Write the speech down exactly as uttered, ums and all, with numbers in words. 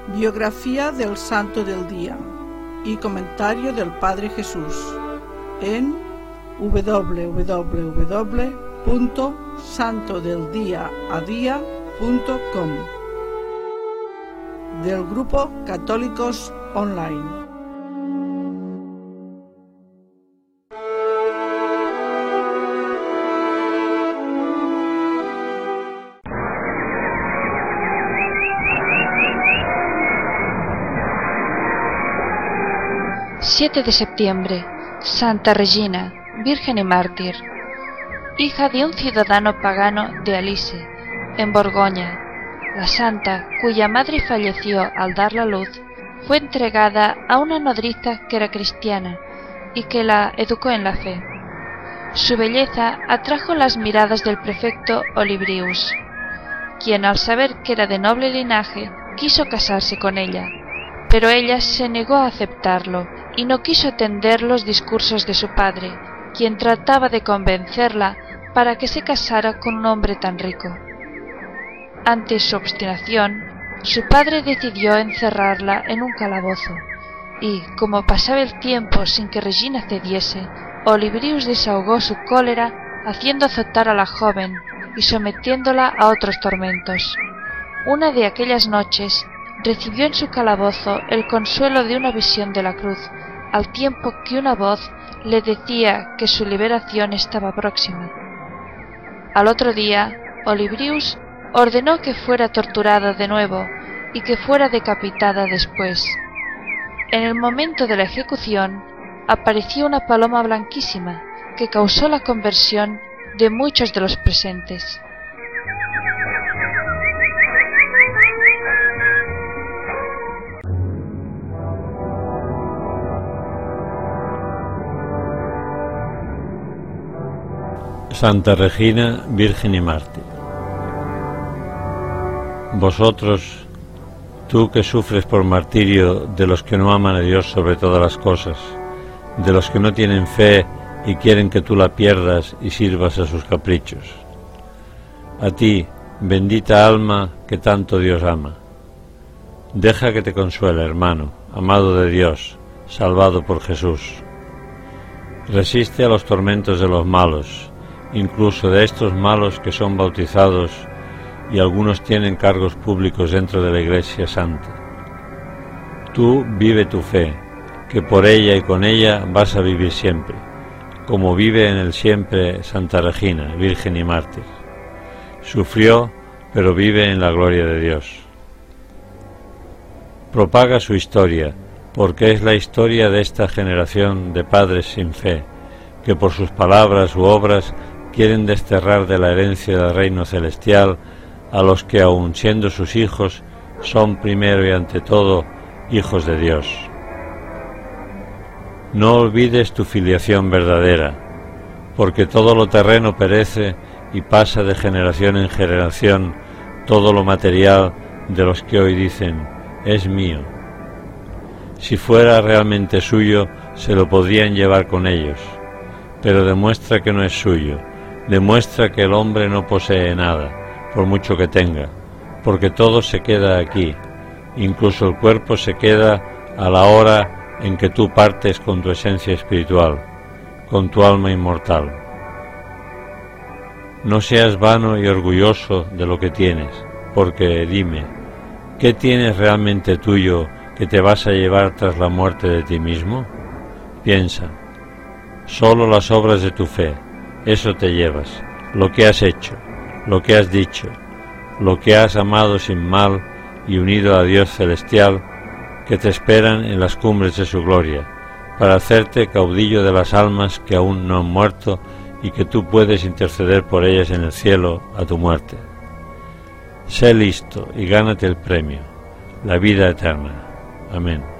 Biografía del Santo del Día y comentario del Padre Jesús en doble u doble u doble u punto santo del día a día punto com del Grupo Católicos Online. siete de septiembre. Santa Regina, Virgen y Mártir, hija de un ciudadano pagano de Alice, en Borgoña. La santa, cuya madre falleció al dar la luz, fue entregada a una nodriza que era cristiana y que la educó en la fe. Su belleza atrajo las miradas del prefecto Olybrius, quien, al saber que era de noble linaje, quiso casarse con ella, pero ella se negó a aceptarlo y no quiso atender los discursos de su padre, quien trataba de convencerla para que se casara con un hombre tan rico. Ante su obstinación, su padre decidió encerrarla en un calabozo, y, como pasaba el tiempo sin que Regina cediese, Olybrius desahogó su cólera haciendo azotar a la joven y sometiéndola a otros tormentos. Una de aquellas noches recibió en su calabozo el consuelo de una visión de la cruz, al tiempo que una voz le decía que su liberación estaba próxima. Al otro día, Olybrius ordenó que fuera torturada de nuevo y que fuera decapitada después. En el momento de la ejecución, apareció una paloma blanquísima que causó la conversión de muchos de los presentes. Santa Regina, Virgen y Mártir. Vosotros, tú que sufres por martirio de los que no aman a Dios sobre todas las cosas, de los que no tienen fe y quieren que tú la pierdas y sirvas a sus caprichos. A ti, bendita alma que tanto Dios ama. Deja que te consuele, hermano, amado de Dios, salvado por Jesús. Resiste a los tormentos de los malos, incluso de estos malos que son bautizados y algunos tienen cargos públicos dentro de la Iglesia Santa. Tú vive tu fe, que por ella y con ella vas a vivir siempre, como vive en el siempre Santa Regina, Virgen y Mártir. Sufrió, pero vive en la gloria de Dios. Propaga su historia, porque es la historia de esta generación de padres sin fe, que por sus palabras u obras quieren desterrar de la herencia del reino celestial a los que, aun siendo sus hijos, son primero y ante todo hijos de Dios. No olvides tu filiación verdadera, porque todo lo terreno perece y pasa de generación en generación todo lo material de los que hoy dicen, es mío. Si fuera realmente suyo, se lo podrían llevar con ellos, pero demuestra que no es suyo. Demuestra que el hombre no posee nada, por mucho que tenga, porque todo se queda aquí, incluso el cuerpo se queda a la hora en que tú partes con tu esencia espiritual, con tu alma inmortal. No seas vano y orgulloso de lo que tienes, porque dime, ¿qué tienes realmente tuyo que te vas a llevar tras la muerte de ti mismo? Piensa, solo las obras de tu fe. Eso te llevas, lo que has hecho, lo que has dicho, lo que has amado sin mal y unido a Dios celestial, que te esperan en las cumbres de su gloria, para hacerte caudillo de las almas que aún no han muerto y que tú puedes interceder por ellas en el cielo a tu muerte. Sé listo y gánate el premio, la vida eterna. Amén.